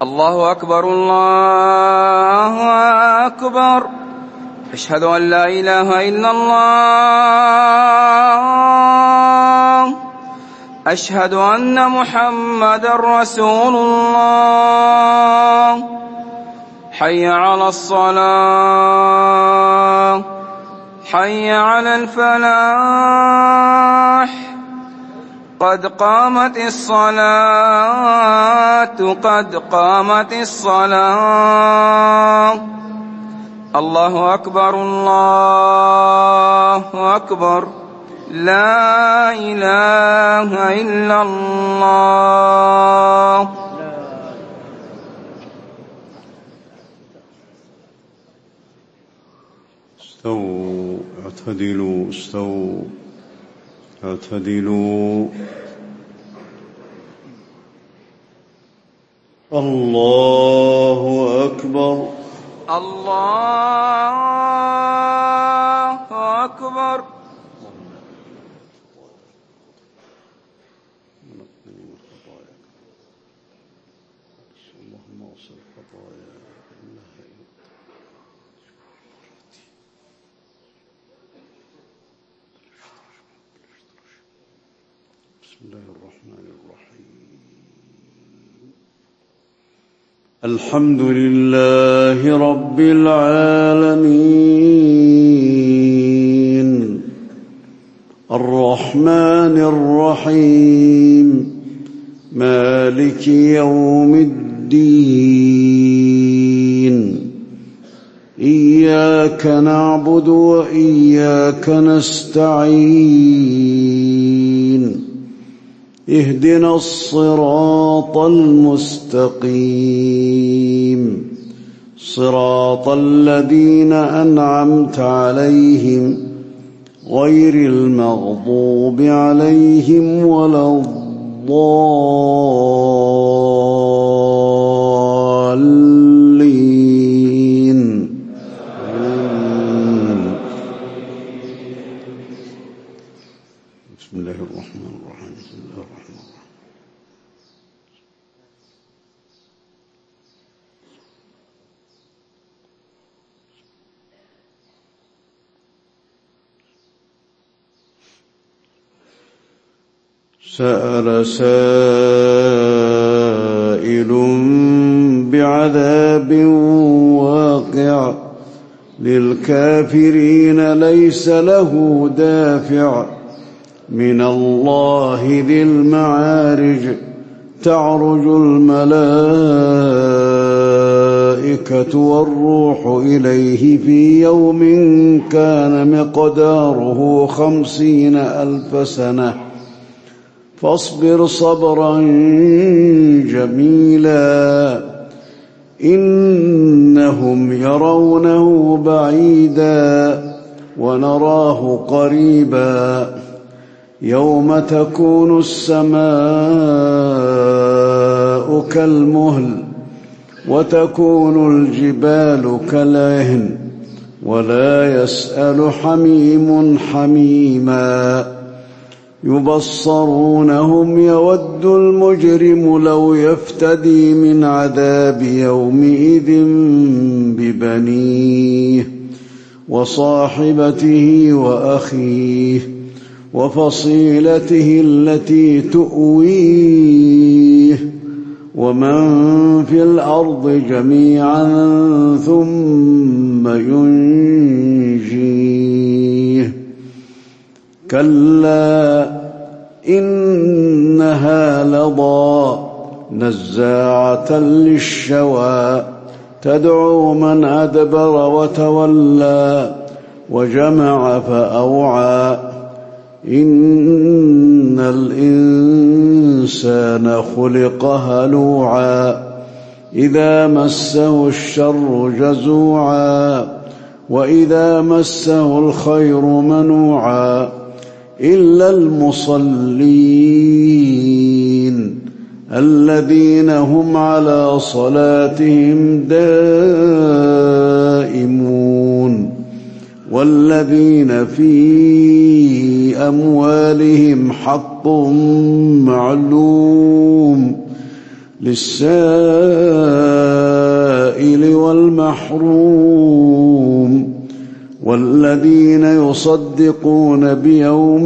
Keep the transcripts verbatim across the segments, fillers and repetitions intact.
الله أكبر الله أكبر. أشهد أن لا إله إلا الله. أشهد أن محمدًا رسول الله. حي على الصلاة، حي على الفلاح، قد قامت الصلاة، قد قامت الصلاة. الله أكبر الله أكبر. لا إله إلا الله. استووا اعتدلوا استووا اعتدلوا. الله أكبر الله أكبر. اللهم اغفر خطايانا إنها بسم الله الرحمن الرحيم. الحمد لله رب العالمين الرحمن الرحيم مالك يوم الدين. إياك نعبد وإياك نستعين. اهدنا الصراط المستقيم صراط الذين أنعمت عليهم غير المغضوب عليهم ولا الضالين. بسم الله الرحمن الرحيم. بسم الله الرحمن الرحيم. سأل سائل بعذاب واقع للكافرين ليس له دافع من الله ذي المعارج. تعرج الملائكة والروح إليه في يوم كان مقداره خمسين ألف سنة فاصبر صبرا جميلا إنهم يرونه بعيدا ونراه قريبا. يوم تكون السماء كالمهل وتكون الجبال كالعهن ولا يسأل حميم حميما. يبصرونهم يود المجرم لو يفتدي من عذاب يومئذ ببنيه وصاحبته وأخيه وفصيلته التي تؤويه ومن في الأرض جميعا ثم ينجيه. كلا إنها لظى نزاعة للشوى تدعو من أدبر وتولى وجمع فأوعى. إن الإنسان خلق هلوعا إذا مسه الشر جزوعا وإذا مسه الخير منوعا إلا المصلين الذين هم على صلاتهم دائمون والذين في أموالهم حق معلوم للسائل والمحروم والذين يصدقون بيوم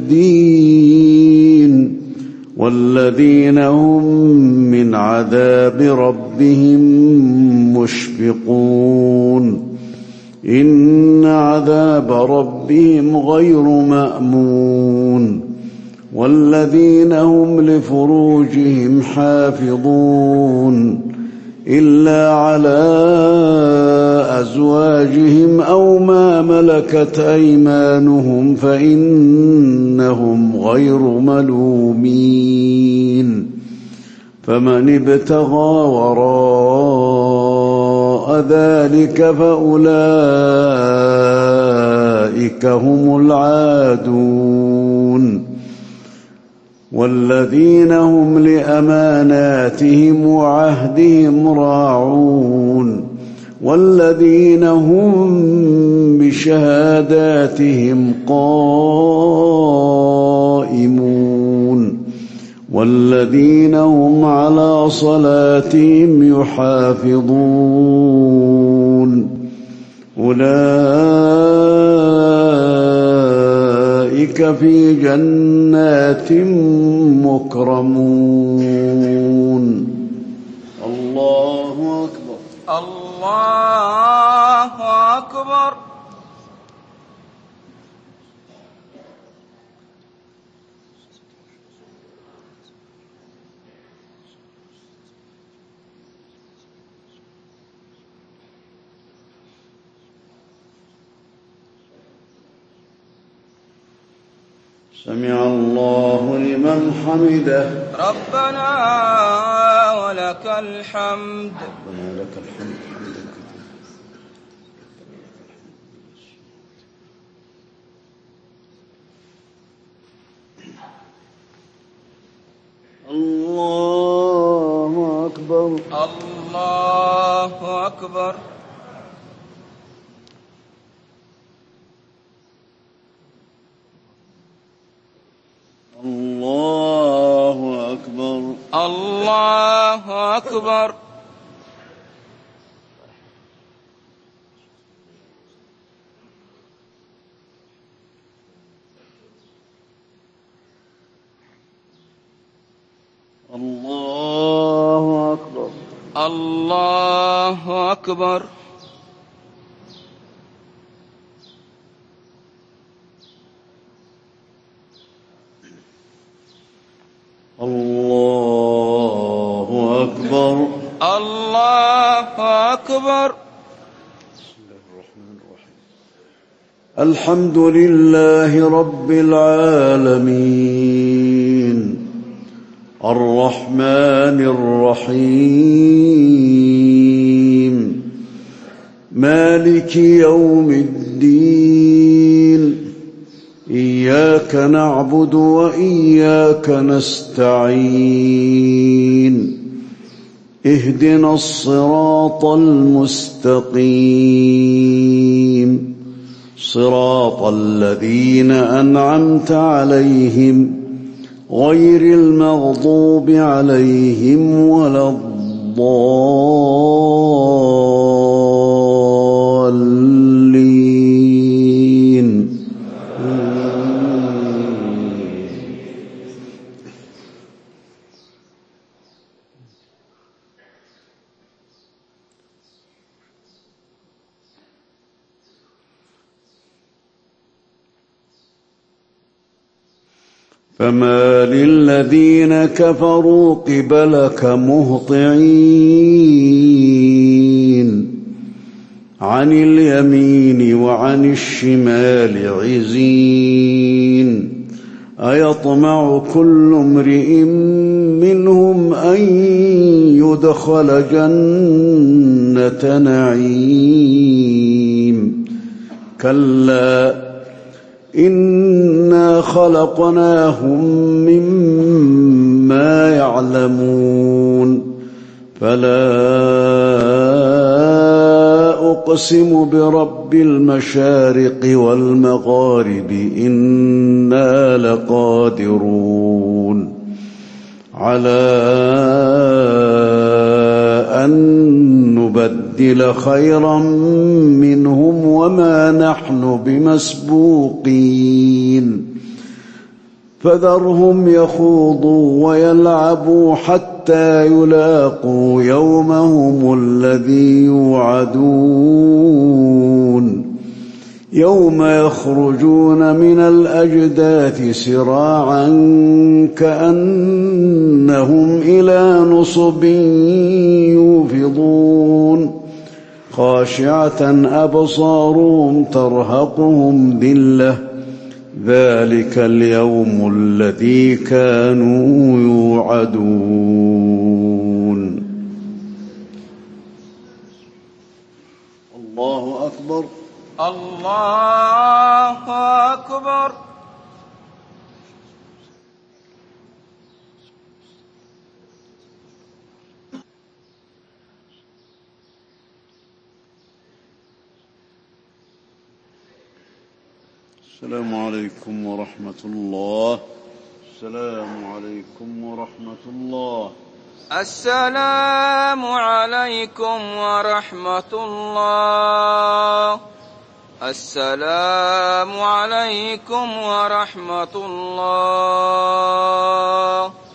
الدين والذين هم من عذاب ربهم مشفقون إن عذاب ربهم غير مأمون والذين هم لفروجهم حافظون إلا على أزواجهم أو ما ملكت أيمانهم فإنهم غير ملومين فمن ابتغى وراء ذلك فأولئك هم العادون والذين هم لأماناتهم وعهدهم راعون والذين هم بشهاداتهم قائمون والذين هم على صلاتهم يحافظون أولئك في جنات مكرمون. الله أكبر. الله أكبر. سمع الله لمن حمده. ربنا ولك الحمد. ربنا لك الحمد حمدا كثيرا. الله أكبر. الله أكبر. الله أكبر. الله أكبر. الله أكبر. الله أكبر. الله أكبر. الله أكبر. بسم الله الرحمن الرحيم. الحمد لله رب العالمين الرحمن الرحيم مالك يوم الدين إياك نعبد وإياك نستعين اهدنا الصراط المستقيم صراط الذين أنعمت عليهم غير المغضوب عليهم ولا الضالين. فما للذين كفروا قبلك مهطعين عن اليمين وعن الشمال عزين أيطمع كل امرئ منهم أن يدخل جنة نعيم كلا إنا خلقناهم مما يعلمون فلا أقسم برب المشارق والمغارب إنا لقادرون على أن نبدل خيرا منهم وما نحن بمسبوقين فذرهم يخوضوا ويلعبوا حتى يلاقوا يومهم الذي يوعدون يوم يخرجون من الأجداث سراعا كأنهم إلى نصب يوفضون خاشعة أبصارهم ترهقهم ذلة ذلك اليوم الذي كانوا يوعدون. الله أكبر. الله أكبر. السلام عليكم ورحمة الله. السلام عليكم ورحمة الله. السلام عليكم ورحمة الله. السلام عليكم ورحمة الله.